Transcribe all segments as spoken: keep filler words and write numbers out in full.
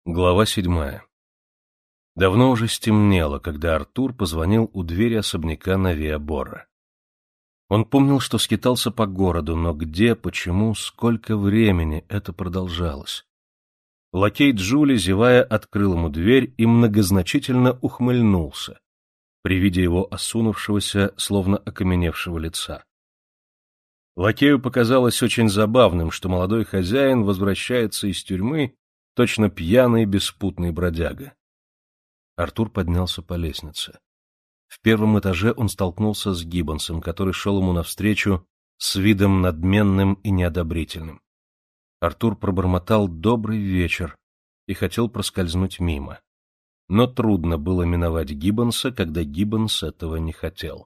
Глава седьмая. Давно уже стемнело, когда Артур позвонил у двери особняка на Виа-Борра. Он помнил, что скитался по городу, но где, почему, сколько времени это продолжалось. Лакей Джули, зевая, открыл ему дверь и многозначительно ухмыльнулся при виде его осунувшегося, словно окаменевшего лица. Лакею показалось очень забавным, что молодой хозяин возвращается из тюрьмы, точно пьяный беспутный бродяга. Артур поднялся по лестнице. В первом этаже он столкнулся с Гиббонсом, который шел ему навстречу с видом надменным и неодобрительным. Артур пробормотал «добрый вечер» и хотел проскользнуть мимо. Но трудно было миновать Гиббонса, когда Гиббонс этого не хотел.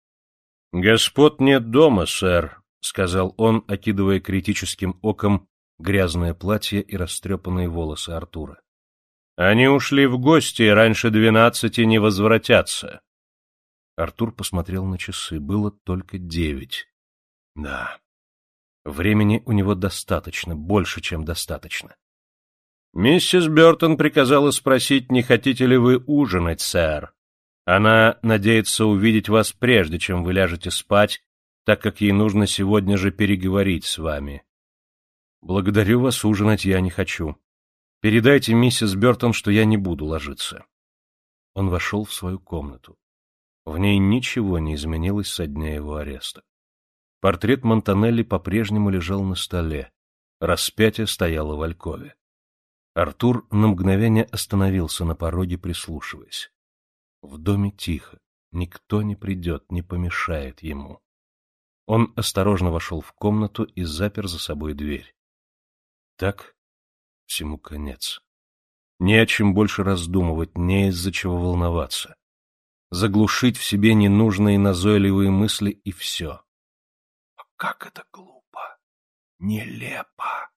— Господ нет дома, сэр, — сказал он, окидывая критическим оком грязное платье и растрепанные волосы Артура. — Они ушли в гости и раньше двенадцати не возвратятся. Артур посмотрел на часы. Было только девять. Да, времени у него достаточно, больше, чем достаточно. — Миссис Бёртон приказала спросить, не хотите ли вы ужинать, сэр. Она надеется увидеть вас прежде, чем вы ляжете спать, так как ей нужно сегодня же переговорить с вами. — Благодарю вас, ужинать я не хочу. Передайте миссис Бёртон, что я не буду ложиться. Он вошел в свою комнату. В ней ничего не изменилось со дня его ареста. Портрет Монтанелли по-прежнему лежал на столе. Распятие стояло в алькове. Артур на мгновение остановился на пороге, прислушиваясь. В доме тихо, никто не придет, не помешает ему. Он осторожно вошел в комнату и запер за собой дверь. Так всему конец. Не о чем больше раздумывать, не из-за чего волноваться. Заглушить в себе ненужные назойливые мысли и все. А как это глупо, нелепо.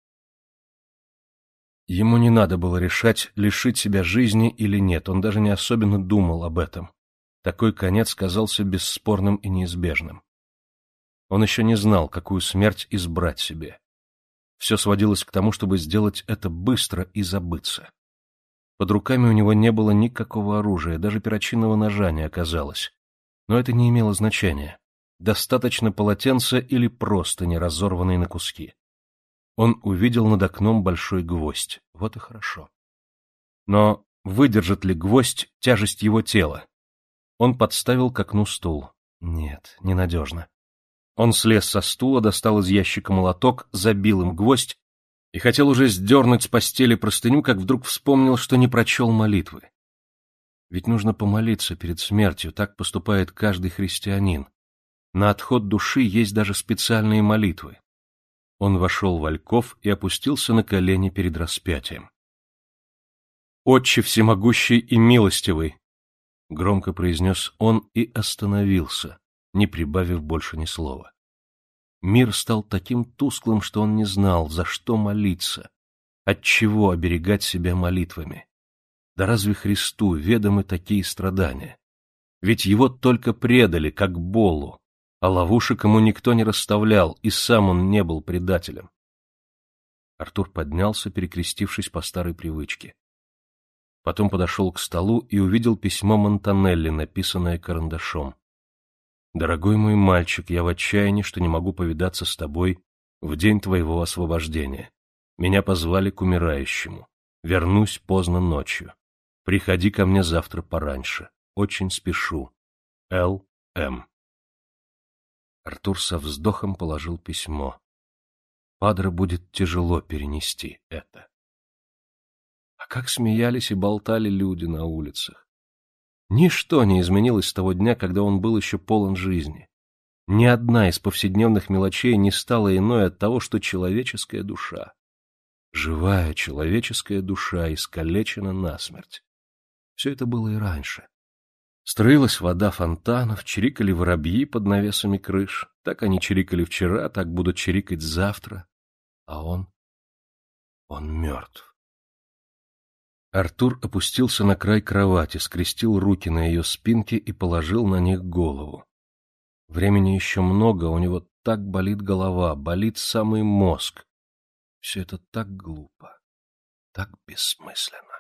Ему не надо было решать, лишить себя жизни или нет, он даже не особенно думал об этом. Такой конец казался бесспорным и неизбежным. Он еще не знал, какую смерть избрать себе. Все сводилось к тому, чтобы сделать это быстро и забыться. Под руками у него не было никакого оружия, даже перочинного ножа не оказалось. Но это не имело значения. Достаточно полотенца или простыни, разорванной на куски. Он увидел над окном большой гвоздь. Вот и хорошо. Но выдержит ли гвоздь тяжесть его тела? Он подставил к окну стул. Нет, ненадежно. Он слез со стула, достал из ящика молоток, забил им гвоздь и хотел уже сдернуть с постели простыню, как вдруг вспомнил, что не прочел молитвы. Ведь нужно помолиться перед смертью, так поступает каждый христианин. На отход души есть даже специальные молитвы. Он вошел в альков и опустился на колени перед распятием. «Отче всемогущий и милостивый!» — громко произнес он и остановился, не прибавив больше ни слова. Мир стал таким тусклым, что он не знал, за что молиться, от чего оберегать себя молитвами. Да разве Христу ведомы такие страдания? Ведь его только предали, как Болу, а ловушек ему никто не расставлял, и сам он не был предателем. Артур поднялся, перекрестившись по старой привычке. Потом подошел к столу и увидел письмо Монтанелли, написанное карандашом. «Дорогой мой мальчик, я в отчаянии, что не могу повидаться с тобой в день твоего освобождения. Меня позвали к умирающему. Вернусь поздно ночью. Приходи ко мне завтра пораньше. Очень спешу. Л. М.» Артур со вздохом положил письмо. Падре будет тяжело перенести это. А как смеялись и болтали люди на улицах. Ничто не изменилось с того дня, когда он был еще полон жизни. Ни одна из повседневных мелочей не стала иной от того, что человеческая душа, живая человеческая душа, искалечена насмерть. Все это было и раньше. Струилась вода фонтанов, чирикали воробьи под навесами крыш. Так они чирикали вчера, так будут чирикать завтра. А он... он мертв. Артур опустился на край кровати, скрестил руки на ее спинке и положил на них голову. Времени еще много, у него так болит голова, болит самый мозг. Все это так глупо, так бессмысленно.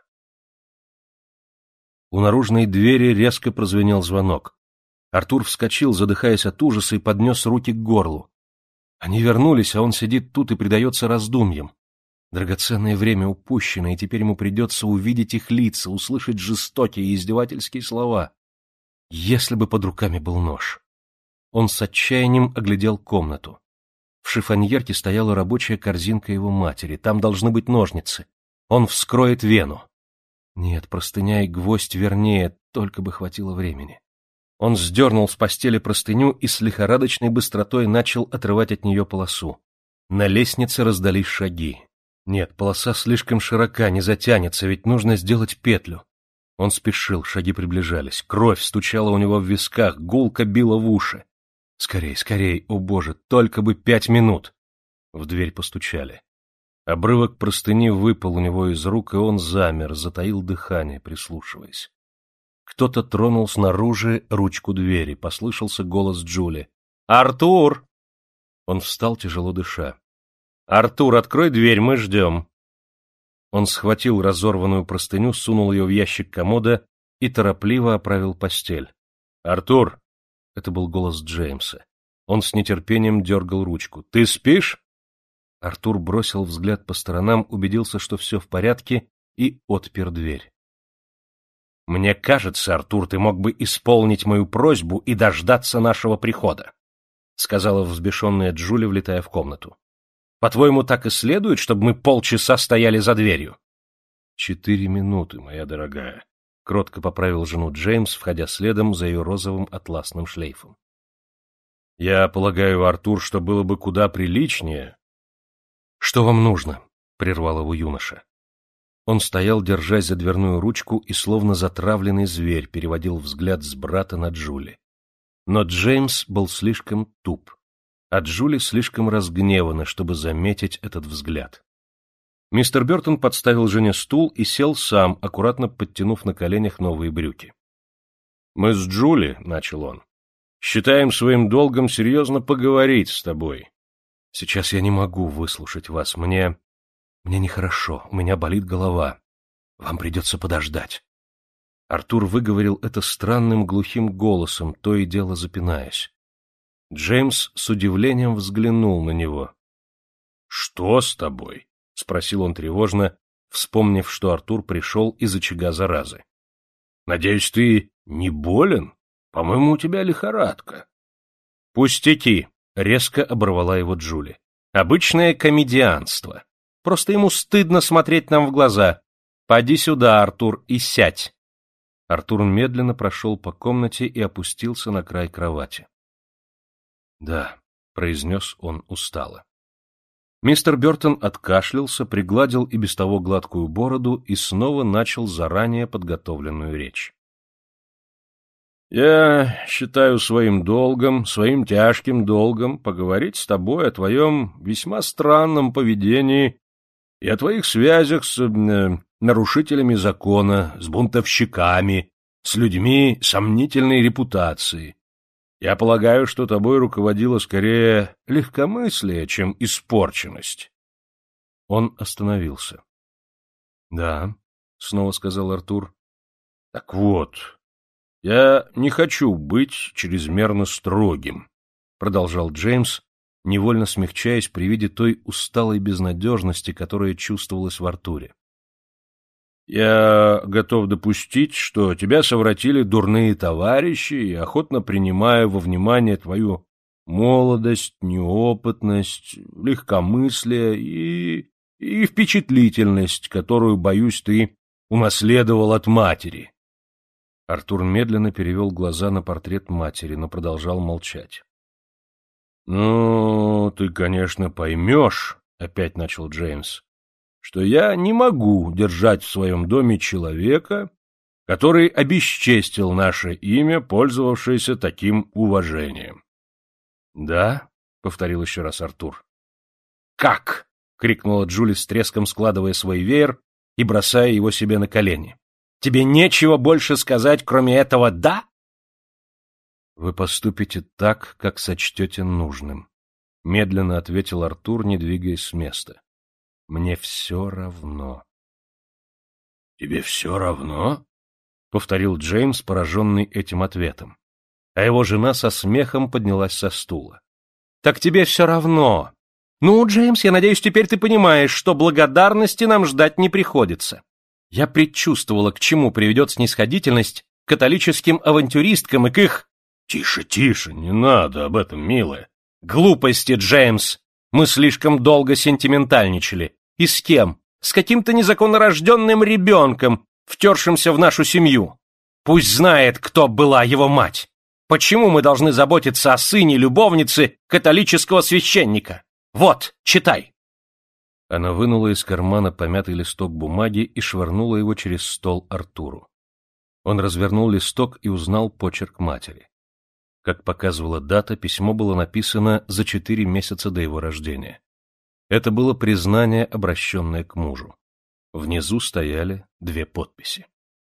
У наружной двери резко прозвенел звонок. Артур вскочил, задыхаясь от ужаса, и поднес руки к горлу. Они вернулись, а он сидит тут и предается раздумьям. Драгоценное время упущено, и теперь ему придется увидеть их лица, услышать жестокие и издевательские слова. Если бы под руками был нож. Он с отчаянием оглядел комнату. В шифоньерке стояла рабочая корзинка его матери, там должны быть ножницы. Он вскроет вену. Нет, простыня и гвоздь вернее, только бы хватило времени. Он сдернул с постели простыню и с лихорадочной быстротой начал отрывать от нее полосу. На лестнице раздались шаги. Нет, полоса слишком широка, не затянется, ведь нужно сделать петлю. Он спешил, шаги приближались, кровь стучала у него в висках, гулко била в уши. Скорей, скорей, о боже, только бы пять минут! В дверь постучали. Обрывок простыни выпал у него из рук, и он замер, затаил дыхание, прислушиваясь. Кто-то тронул снаружи ручку двери, послышался голос Джули. «Артур!» Он встал, тяжело дыша. «Артур, открой дверь, мы ждем!» Он схватил разорванную простыню, сунул ее в ящик комода и торопливо оправил постель. «Артур!» — это был голос Джеймса. Он с нетерпением дергал ручку. «Ты спишь?» Артур бросил взгляд по сторонам, убедился, что все в порядке, и отпер дверь. «Мне кажется, Артур, ты мог бы исполнить мою просьбу и дождаться нашего прихода», — сказала взбешенная Джули, влетая в комнату. «По-твоему, так и следует, чтобы мы полчаса стояли за дверью?» «Четыре минуты, моя дорогая», — кротко поправил жену Джеймс, входя следом за ее розовым атласным шлейфом. «Я полагаю, Артур, что было бы куда приличнее...» «Что вам нужно?» — прервал его юноша. Он стоял, держась за дверную ручку, и словно затравленный зверь переводил взгляд с брата на Джули. Но Джеймс был слишком туп, а Джули слишком разгневана, чтобы заметить этот взгляд. Мистер Бёртон подставил жене стул и сел сам, аккуратно подтянув на коленях новые брюки. «Мы с Джули, — начал он, — считаем своим долгом серьезно поговорить с тобой. Сейчас я не могу выслушать вас, мне... Мне нехорошо, у меня болит голова. Вам придется подождать». Артур выговорил это странным глухим голосом, то и дело запинаясь. Джеймс с удивлением взглянул на него. «Что с тобой?» — спросил он тревожно, вспомнив, что Артур пришел из очага заразы. «Надеюсь, ты не болен? По-моему, у тебя лихорадка». «Пустяки!» — резко оборвала его Джули. «Обычное комедианство. Просто ему стыдно смотреть нам в глаза. Поди сюда, Артур, и сядь». Артур медленно прошел по комнате и опустился на край кровати. «Да», — произнес он устало. Мистер Бёртон откашлялся, пригладил и без того гладкую бороду и снова начал заранее подготовленную речь. «Я считаю своим долгом, своим тяжким долгом поговорить с тобой о твоем весьма странном поведении и о твоих связях с э, нарушителями закона, с бунтовщиками, с людьми сомнительной репутации. Я полагаю, что тобой руководило скорее легкомыслие, чем испорченность». Он остановился. «Да», — снова сказал Артур. «Так вот, я не хочу быть чрезмерно строгим», — продолжал Джеймс, невольно смягчаясь при виде той усталой безнадежности, которая чувствовалась в Артуре. «Я готов допустить, что тебя совратили дурные товарищи, и охотно принимаю во внимание твою молодость, неопытность, легкомыслие и, и впечатлительность, которую, боюсь, ты унаследовал от матери». Артур медленно перевел глаза на портрет матери, но продолжал молчать. «Ну, ты, конечно, поймешь, — опять начал Джеймс, — что я не могу держать в своем доме человека, который обесчестил наше имя, пользовавшееся таким уважением». «Да?» — повторил еще раз Артур. «Как?» — крикнула Джули с треском, складывая свой веер и бросая его себе на колени. «Тебе нечего больше сказать, кроме этого «да»?» «Вы поступите так, как сочтете нужным», — медленно ответил Артур, не двигаясь с места. «Мне все равно». «Тебе все равно? — повторил Джеймс, пораженный этим ответом. А его жена со смехом поднялась со стула. — Так тебе все равно. Ну, Джеймс, я надеюсь, теперь ты понимаешь, что благодарности нам ждать не приходится. Я предчувствовала, к чему приведет снисходительность к католическим авантюристкам и к их... — Тише, тише, не надо об этом, милая. — Глупости, Джеймс. Мы слишком долго сентиментальничали. И с кем? С каким-то незаконно рожденным ребенком, втершимся в нашу семью. Пусть знает, кто была его мать. Почему мы должны заботиться о сыне любовницы католического священника? Вот, читай. Она вынула из кармана помятый листок бумаги и швырнула его через стол Артуру. Он развернул листок и узнал почерк матери. Как показывала дата, письмо было написано за четыре месяца до его рождения. Это было признание, обращенное к мужу. Внизу стояли две подписи.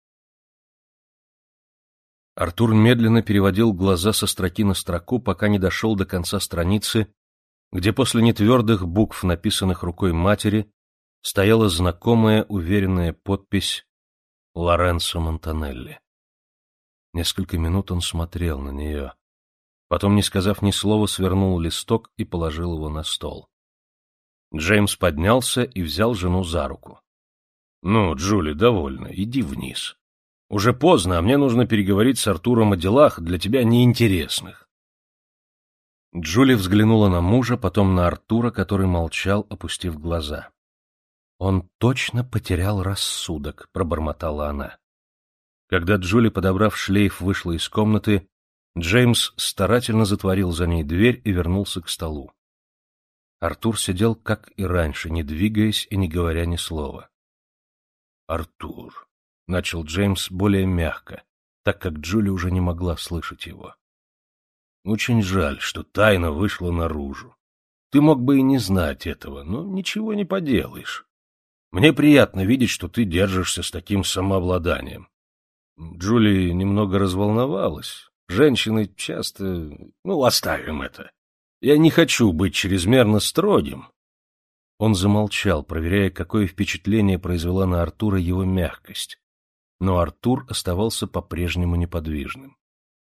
Артур медленно переводил глаза со строки на строку, пока не дошел до конца страницы, где после нетвердых букв, написанных рукой матери, стояла знакомая уверенная подпись «Лоренцо Монтанелли». Несколько минут он смотрел на нее. Потом, не сказав ни слова, свернул листок и положил его на стол. Джеймс поднялся и взял жену за руку. — Ну, Джули, довольно, иди вниз. Уже поздно, а мне нужно переговорить с Артуром о делах, для тебя неинтересных. Джули взглянула на мужа, потом на Артура, который молчал, опустив глаза. — Он точно потерял рассудок, — пробормотала она. Когда Джули, подобрав шлейф, вышла из комнаты, Джеймс старательно затворил за ней дверь и вернулся к столу. Артур сидел, как и раньше, не двигаясь и не говоря ни слова. — Артур, — начал Джеймс более мягко, так как Джули уже не могла слышать его. — Очень жаль, что тайна вышла наружу. Ты мог бы и не знать этого, но ничего не поделаешь. Мне приятно видеть, что ты держишься с таким самообладанием. Джули немного разволновалась. Женщины часто... Ну, оставим это. Я не хочу быть чрезмерно строгим. Он замолчал, проверяя, какое впечатление произвела на Артура его мягкость. Но Артур оставался по-прежнему неподвижным.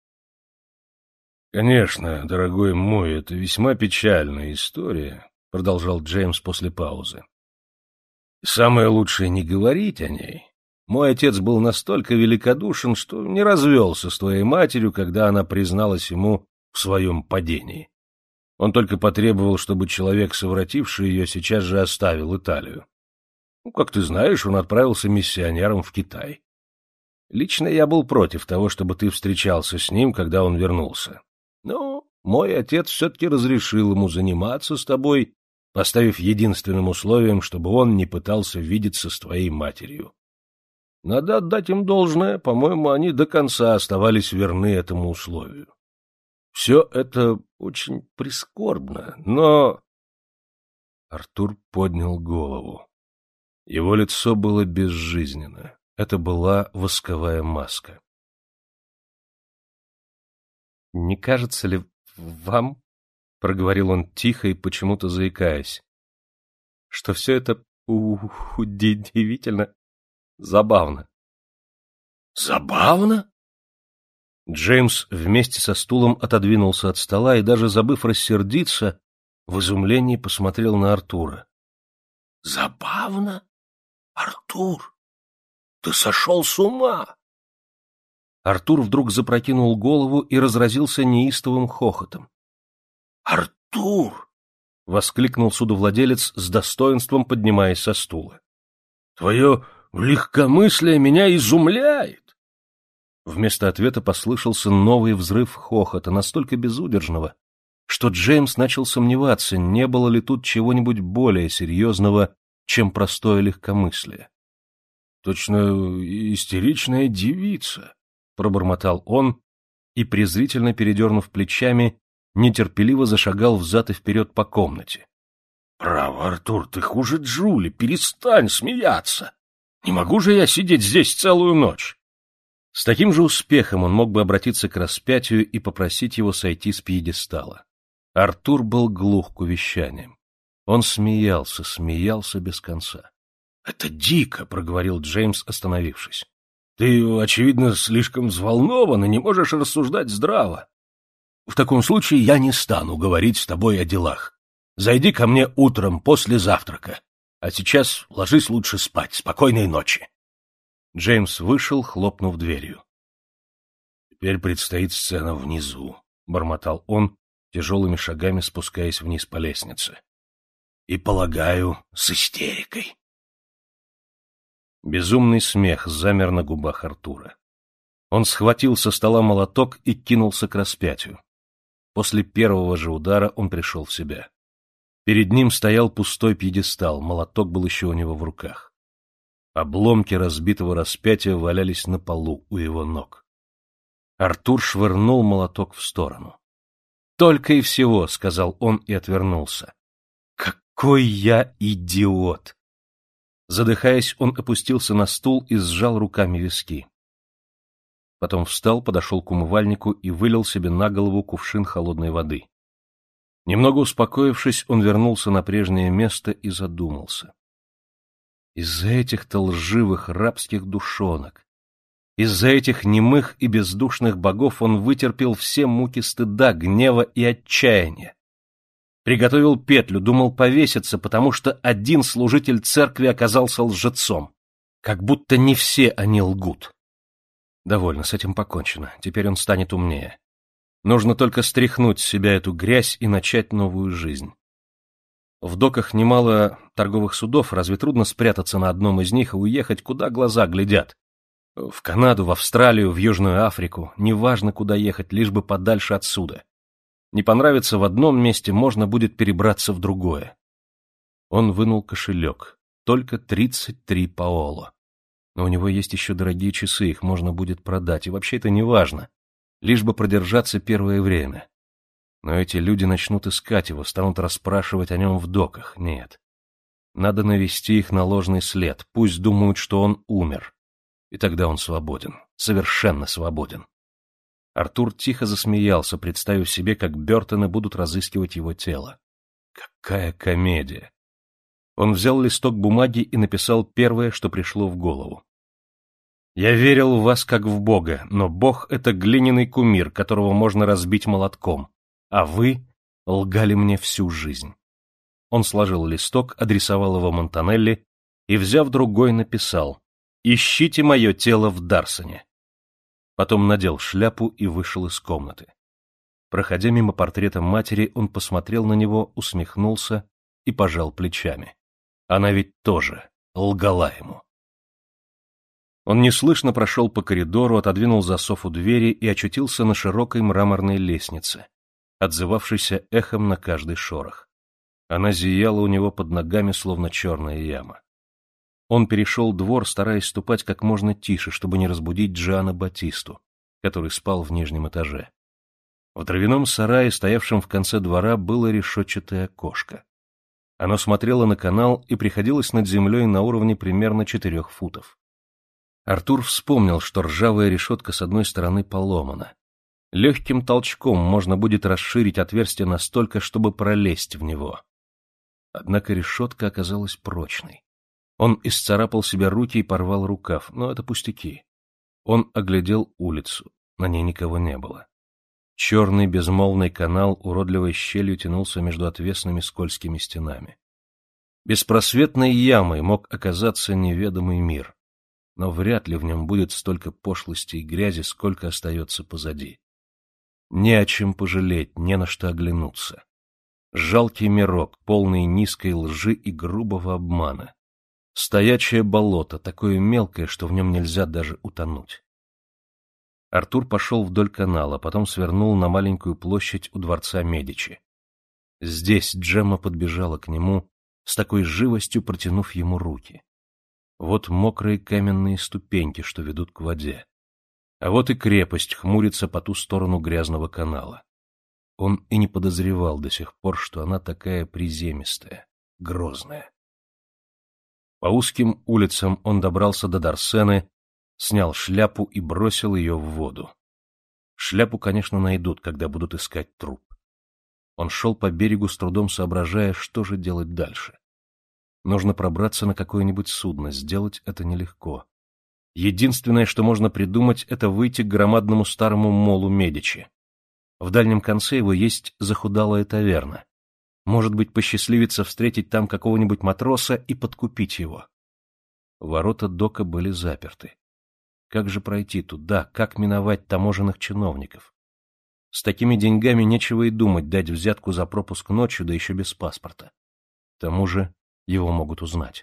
— Конечно, дорогой мой, это весьма печальная история, — продолжал Джеймс после паузы. — Самое лучшее не говорить о ней. Мой отец был настолько великодушен, что не развелся с твоей матерью, когда она призналась ему в своем падении. Он только потребовал, чтобы человек, совративший ее, сейчас же оставил Италию. Ну, как ты знаешь, он отправился миссионером в Китай. Лично я был против того, чтобы ты встречался с ним, когда он вернулся. Но мой отец все-таки разрешил ему заниматься с тобой, поставив единственным условием, чтобы он не пытался видеться с твоей матерью. Надо отдать им должное, по-моему, они до конца оставались верны этому условию. Все это очень прискорбно, но... Артур поднял голову. Его лицо было безжизненно. Это была восковая маска. — Не кажется ли вам, — проговорил он тихо и почему-то заикаясь, — что все это удивительно забавно? — Забавно? Джеймс вместе со стулом отодвинулся от стола и, даже забыв рассердиться, в изумлении посмотрел на Артура. — Забавно? Артур, ты сошел с ума? Артур вдруг запрокинул голову и разразился неистовым хохотом. — Артур! — воскликнул судовладелец с достоинством, поднимаясь со стула. — Твое легкомыслие меня изумляет! Вместо ответа послышался новый взрыв хохота, настолько безудержного, что Джеймс начал сомневаться, не было ли тут чего-нибудь более серьезного, чем простое легкомыслие. — Точно истеричная девица, — пробормотал он и, презрительно передернув плечами, нетерпеливо зашагал взад и вперед по комнате. — Право, Артур, ты хуже Джули, перестань смеяться! Не могу же я сидеть здесь целую ночь! С таким же успехом он мог бы обратиться к распятию и попросить его сойти с пьедестала. Артур был глух к увещаниям. Он смеялся, смеялся без конца. — Это дико, — проговорил Джеймс, остановившись. — Ты, очевидно, слишком взволнован и не можешь рассуждать здраво. В таком случае я не стану говорить с тобой о делах. Зайди ко мне утром после завтрака. А сейчас ложись лучше спать. Спокойной ночи. Джеймс вышел, хлопнув дверью. Теперь предстоит сцена внизу, — бормотал он, тяжелыми шагами спускаясь вниз по лестнице. И, полагаю, с истерикой. Безумный смех замер на губах Артура. Он схватил со стола молоток и кинулся к распятию. После первого же удара он пришел в себя. Перед ним стоял пустой пьедестал, молоток был еще у него в руках. Обломки разбитого распятия валялись на полу у его ног. Артур швырнул молоток в сторону. «Только и всего», — сказал он и отвернулся. «Какой я идиот!» Задыхаясь, он опустился на стул и сжал руками виски. Потом встал, подошел к умывальнику и вылил себе на голову кувшин холодной воды. Немного успокоившись, он вернулся на прежнее место и задумался. Из-за этих-то лживых рабских душонок, из-за этих немых и бездушных богов он вытерпел все муки стыда, гнева и отчаяния. Приготовил петлю, думал повеситься, потому что один служитель церкви оказался лжецом. Как будто не все они лгут. Довольно, с этим покончено. Теперь он станет умнее. Нужно только стряхнуть с себя эту грязь и начать новую жизнь. В доках немало торговых судов, разве трудно спрятаться на одном из них и уехать, куда глаза глядят? В Канаду, в Австралию, в Южную Африку. Неважно, куда ехать, лишь бы подальше отсюда. Не понравится в одном месте, можно будет перебраться в другое. Он вынул кошелек. Только тридцать три паоло. Но у него есть еще дорогие часы, их можно будет продать, и вообще это не важно. Лишь бы продержаться первое время. Но эти люди начнут искать его, станут расспрашивать о нем в доках. Нет. Надо навести их на ложный след, пусть думают, что он умер. И тогда он свободен, совершенно свободен. Артур тихо засмеялся, представив себе, как Бёртоны будут разыскивать его тело. Какая комедия! Он взял листок бумаги и написал первое, что пришло в голову. «Я верил в вас как в Бога, но Бог — это глиняный кумир, которого можно разбить молотком, а вы лгали мне всю жизнь». Он сложил листок, адресовал его Монтанелли и, взяв другой, написал: «Ищите мое тело в Дарсоне». Потом надел шляпу и вышел из комнаты. Проходя мимо портрета матери, он посмотрел на него, усмехнулся и пожал плечами. Она ведь тоже лгала ему. Он неслышно прошел по коридору, отодвинул засов у двери и очутился на широкой мраморной лестнице, отзывавшейся эхом на каждый шорох. Она зияла у него под ногами, словно черная яма. Он перешел двор, стараясь ступать как можно тише, чтобы не разбудить Джиана Батисту, который спал в нижнем этаже. В дровяном сарае, стоявшем в конце двора, было решетчатое окошко. Оно смотрело на канал и приходилось над землей на уровне примерно четырех футов. Артур вспомнил, что ржавая решетка с одной стороны поломана. Легким толчком можно будет расширить отверстие настолько, чтобы пролезть в него. Однако решетка оказалась прочной. Он исцарапал себе руки и порвал рукав, но это пустяки. Он оглядел улицу, на ней никого не было. Черный безмолвный канал уродливой щелью тянулся между отвесными скользкими стенами. Беспросветной ямой мог оказаться неведомый мир, но вряд ли в нем будет столько пошлости и грязи, сколько остается позади. Не о чем пожалеть, не на что оглянуться. Жалкий мирок, полный низкой лжи и грубого обмана. Стоячее болото, такое мелкое, что в нем нельзя даже утонуть. Артур пошел вдоль канала, потом свернул на маленькую площадь у дворца Медичи. Здесь Джемма подбежала к нему, с такой живостью протянув ему руки. Вот мокрые каменные ступеньки, что ведут к воде. А вот и крепость хмурится по ту сторону грязного канала. Он и не подозревал до сих пор, что она такая приземистая, грозная. По узким улицам он добрался до Дарсены, снял шляпу и бросил ее в воду. Шляпу, конечно, найдут, когда будут искать труп. Он шел по берегу, с трудом соображая, что же делать дальше. Нужно пробраться на какое-нибудь судно, сделать это нелегко. Единственное, что можно придумать, это выйти к громадному старому молу Медичи. В дальнем конце его есть захудалая таверна. Может быть, посчастливится встретить там какого-нибудь матроса и подкупить его. Ворота дока были заперты. Как же пройти туда, как миновать таможенных чиновников? С такими деньгами нечего и думать дать взятку за пропуск ночью, да еще без паспорта. К тому же его могут узнать.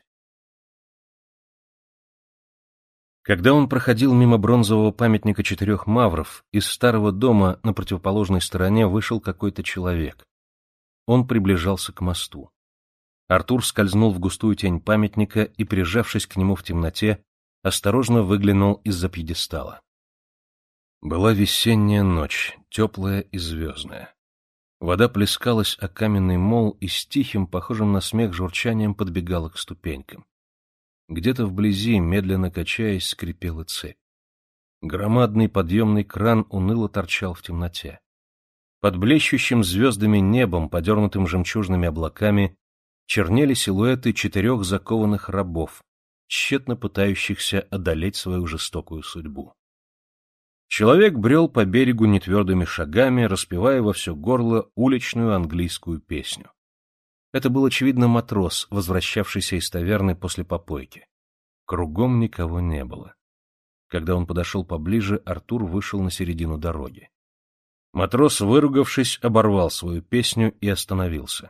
Когда он проходил мимо бронзового памятника четырех мавров, из старого дома на противоположной стороне вышел какой-то человек. Он приближался к мосту. Артур скользнул в густую тень памятника и, прижавшись к нему в темноте, осторожно выглянул из-за пьедестала. Была весенняя ночь, теплая и звездная. Вода плескалась о каменный мол и с тихим, похожим на смех журчанием подбегала к ступенькам. Где-то вблизи, медленно качаясь, скрипела цепь. Громадный подъемный кран уныло торчал в темноте. Под блещущим звездами небом, подернутым жемчужными облаками, чернели силуэты четырех закованных рабов, тщетно пытающихся одолеть свою жестокую судьбу. Человек брел по берегу нетвердыми шагами, распевая во все горло уличную английскую песню. Это был, очевидно, матрос, возвращавшийся из таверны после попойки. Кругом никого не было. Когда он подошел поближе, Артур вышел на середину дороги. Матрос, выругавшись, оборвал свою песню и остановился.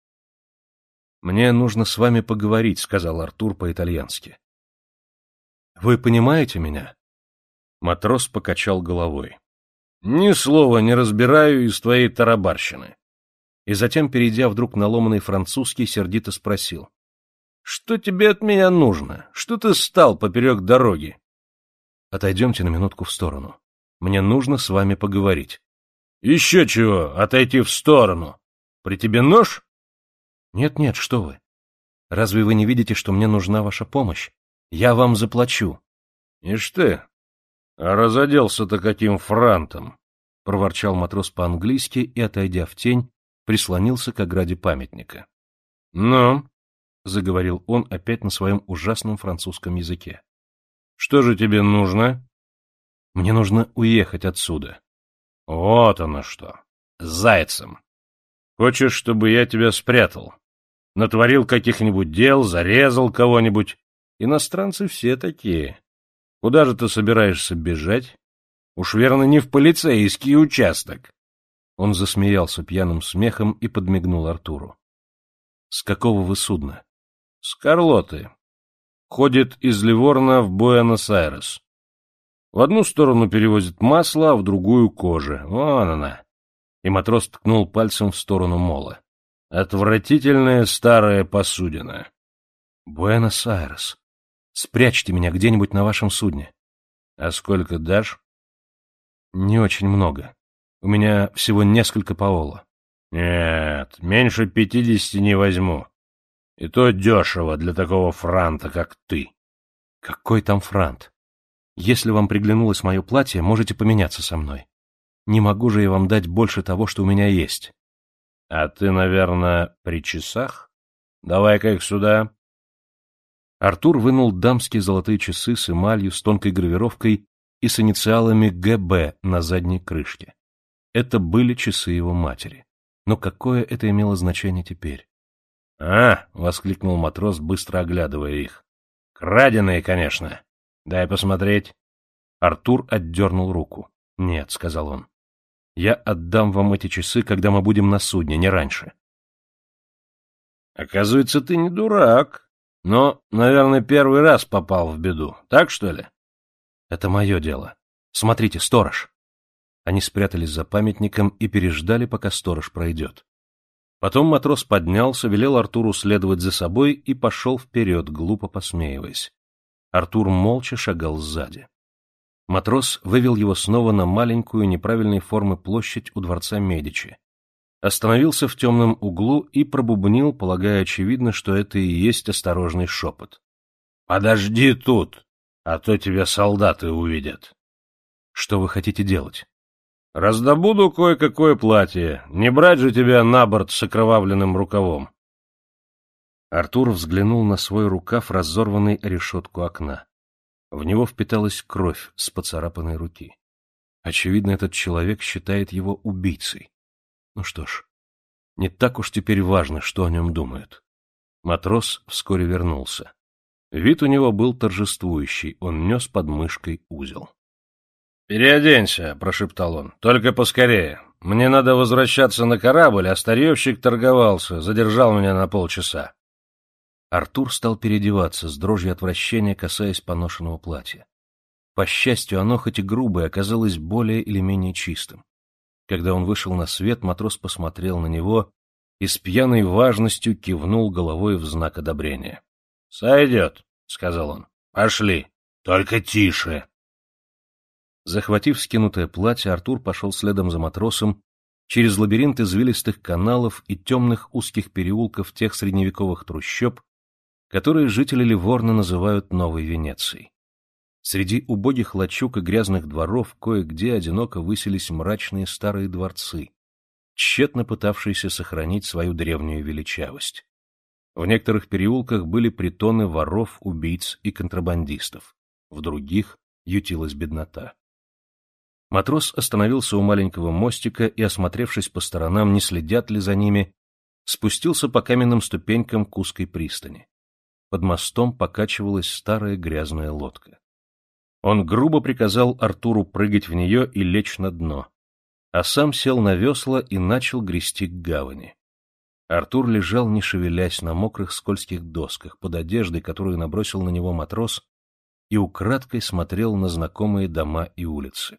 — Мне нужно с вами поговорить, — сказал Артур по-итальянски. — Вы понимаете меня? Матрос покачал головой. — Ни слова не разбираю из твоей тарабарщины. И затем, перейдя вдруг на ломаный французский, сердито спросил. — Что тебе от меня нужно? Что ты стал поперек дороги? — Отойдемте на минутку в сторону. Мне нужно с вами поговорить. — Еще чего, отойти в сторону? При тебе нож? Нет, — Нет-нет, что вы. Разве вы не видите, что мне нужна ваша помощь? Я вам заплачу. — Ишь ты, а разоделся-то каким франтом? — проворчал матрос по-английски и, отойдя в тень, прислонился к ограде памятника. — Ну, — заговорил он опять на своем ужасном французском языке. — Что же тебе нужно? — Мне нужно уехать отсюда. — Вот оно что. Зайцем. Хочешь, чтобы я тебя спрятал? Натворил каких-нибудь дел, зарезал кого-нибудь? Иностранцы все такие. Куда же ты собираешься бежать? Уж верно, не в полицейский участок. Он засмеялся пьяным смехом и подмигнул Артуру. — С какого вы судна? — С Карлоты. Ходит из Ливорно в Буэнос-Айрес. В одну сторону перевозит масло, а в другую — кожи. Вон она. И матрос ткнул пальцем в сторону мола. Отвратительная старая посудина. — Буэнос-Айрес. Спрячьте меня где-нибудь на вашем судне. — А сколько дашь? — Не очень много. У меня всего несколько паоло. — Нет, меньше пятидесяти не возьму. И то дешево для такого франта, как ты. — Какой там франт? Если вам приглянулось мое платье, можете поменяться со мной. Не могу же я вам дать больше того, что у меня есть. — А ты, наверное, при часах? Давай-ка их сюда. Артур вынул дамские золотые часы с эмалью, с тонкой гравировкой и с инициалами Г Б на задней крышке. Это были часы его матери. Но какое это имело значение теперь? — А! — воскликнул матрос, быстро оглядывая их. — Краденые, конечно. Дай посмотреть. Артур отдернул руку. — Нет, — сказал он. — Я отдам вам эти часы, когда мы будем на судне, не раньше. — Оказывается, ты не дурак, но, наверное, первый раз попал в беду. Так, что ли? — Это мое дело. Смотрите, сторож. Они спрятались за памятником и переждали, пока сторож пройдет. Потом матрос поднялся, велел Артуру следовать за собой и пошел вперед, глупо посмеиваясь. Артур молча шагал сзади. Матрос вывел его снова на маленькую неправильной формы площадь у дворца Медичи. Остановился в темном углу и пробубнил, полагая, очевидно, что это и есть осторожный шепот. — Подожди тут, а то тебя солдаты увидят. — Что вы хотите делать? — Раздобуду кое-какое платье. Не брать же тебя на борт с окровавленным рукавом. Артур взглянул на свой рукав, разорванный о решетку окна. В него впиталась кровь с поцарапанной руки. Очевидно, этот человек считает его убийцей. Ну что ж, не так уж теперь важно, что о нем думают. Матрос вскоре вернулся. Вид у него был торжествующий, он нес под мышкой узел. — Переоденься, — прошептал он, — только поскорее. Мне надо возвращаться на корабль, а старьевщик торговался, задержал меня на полчаса. Артур стал переодеваться, с дрожью отвращения касаясь поношенного платья. По счастью, оно, хоть и грубое, оказалось более или менее чистым. Когда он вышел на свет, матрос посмотрел на него и с пьяной важностью кивнул головой в знак одобрения. — Сойдет, — сказал он. — Пошли, только тише. Захватив скинутое платье, Артур пошел следом за матросом через лабиринт извилистых каналов и темных узких переулков тех средневековых трущоб, которые жители Ливорно называют Новой Венецией. Среди убогих лачуг и грязных дворов кое-где одиноко высились мрачные старые дворцы, тщетно пытавшиеся сохранить свою древнюю величавость. В некоторых переулках были притоны воров, убийц и контрабандистов, в других ютилась беднота. Матрос остановился у маленького мостика и, осмотревшись по сторонам, не следят ли за ними, спустился по каменным ступенькам к узкой пристани. Под мостом покачивалась старая грязная лодка. Он грубо приказал Артуру прыгать в нее и лечь на дно, а сам сел на весла и начал грести к гавани. Артур лежал, не шевелясь, на мокрых скользких досках, под одеждой, которую набросил на него матрос, и украдкой смотрел на знакомые дома и улицы.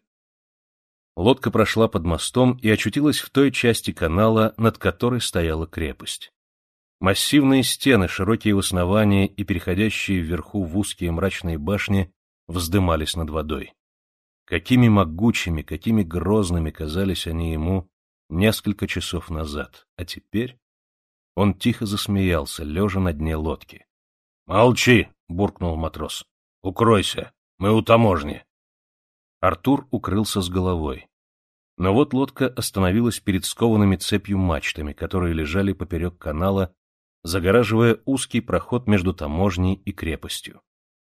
Лодка прошла под мостом и очутилась в той части канала, над которой стояла крепость. Массивные стены, широкие в основании и переходящие вверху в узкие мрачные башни, вздымались над водой. Какими могучими, какими грозными казались они ему несколько часов назад, а теперь он тихо засмеялся, лежа на дне лодки. — Молчи! — буркнул матрос. — Укройся, мы у таможни. Артур укрылся с головой. Но вот лодка остановилась перед скованными цепью мачтами, которые лежали поперек канала, загораживая узкий проход между таможней и крепостью.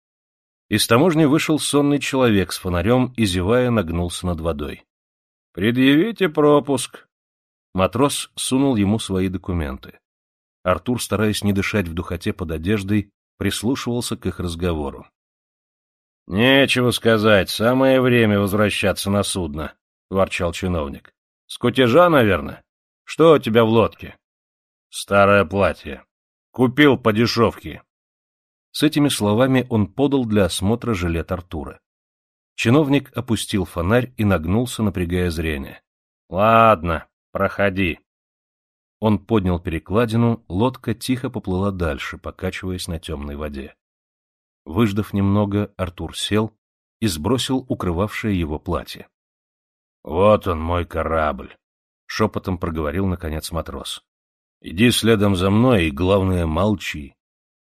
Из таможни вышел сонный человек с фонарем и, зевая, нагнулся над водой. — Предъявите пропуск. Матрос сунул ему свои документы. Артур, стараясь не дышать в духоте под одеждой, прислушивался к их разговору. — Нечего сказать, самое время возвращаться на судно, — ворчал чиновник. — С кутежа, наверное? Что у тебя в лодке? — Старое платье. Купил по дешевке. С этими словами он подал для осмотра жилет Артура. Чиновник опустил фонарь и нагнулся, напрягая зрение. — Ладно, проходи. Он поднял перекладину, лодка тихо поплыла дальше, покачиваясь на темной воде. Выждав немного, Артур сел и сбросил укрывавшее его платье. — Вот он, мой корабль, — шепотом проговорил, наконец, матрос. — Иди следом за мной и, главное, молчи.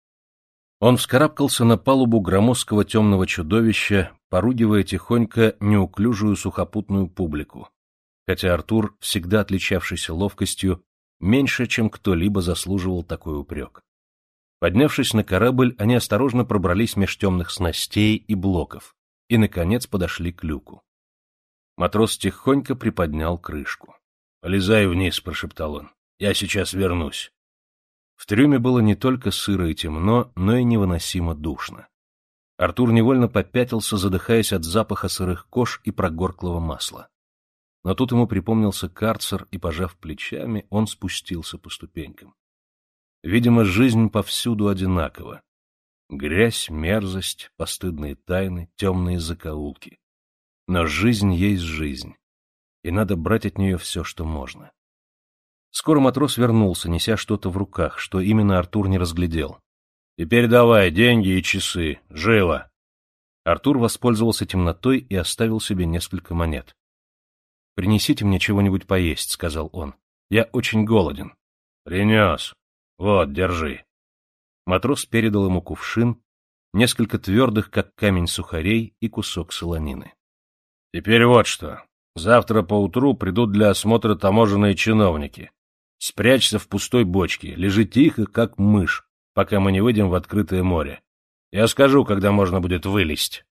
Он вскарабкался на палубу громоздкого темного чудовища, поругивая тихонько неуклюжую сухопутную публику, хотя Артур, всегда отличавшийся ловкостью, меньше, чем кто-либо заслуживал такой упрек. Поднявшись на корабль, они осторожно пробрались меж темных снастей и блоков и, наконец, подошли к люку. Матрос тихонько приподнял крышку. — Полезай вниз, — прошептал он. — Я сейчас вернусь. В трюме было не только сыро и темно, но и невыносимо душно. Артур невольно попятился, задыхаясь от запаха сырых кож и прогорклого масла. Но тут ему припомнился карцер, и, пожав плечами, он спустился по ступенькам. Видимо, жизнь повсюду одинакова. Грязь, мерзость, постыдные тайны, темные закоулки. Но жизнь есть жизнь, и надо брать от нее все, что можно. Скоро матрос вернулся, неся что-то в руках, что именно Артур не разглядел. — Теперь давай деньги и часы, живо! Артур воспользовался темнотой и оставил себе несколько монет. — Принесите мне чего-нибудь поесть, — сказал он. — Я очень голоден. — Принес. Вот, держи. Матрос передал ему кувшин, несколько твердых, как камень, сухарей и кусок солонины. — Теперь вот что. Завтра поутру придут для осмотра таможенные чиновники. Спрячься в пустой бочке, лежи тихо, как мышь, пока мы не выйдем в открытое море. Я скажу, когда можно будет вылезть.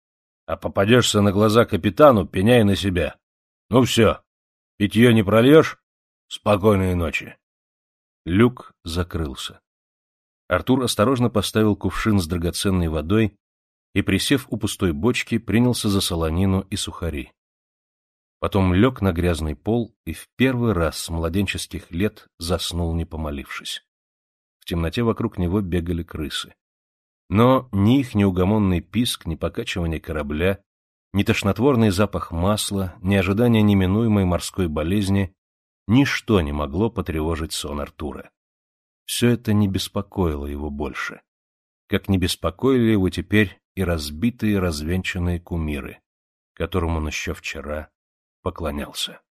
А попадешься на глаза капитану, пеняй на себя. Ну все, питье не прольешь? Спокойной ночи. Люк закрылся. Артур осторожно поставил кувшин с драгоценной водой и, присев у пустой бочки, принялся за солонину и сухари. Потом лег на грязный пол и в первый раз с младенческих лет заснул, не помолившись. В темноте вокруг него бегали крысы. Но ни их неугомонный писк, ни покачивание корабля, ни тошнотворный запах масла, ни ожидание неминуемой морской болезни — ничто не могло потревожить сон Артура. Все это не беспокоило его больше, как не беспокоили его теперь и разбитые развенчанные кумиры, которым он еще вчера поклонялся.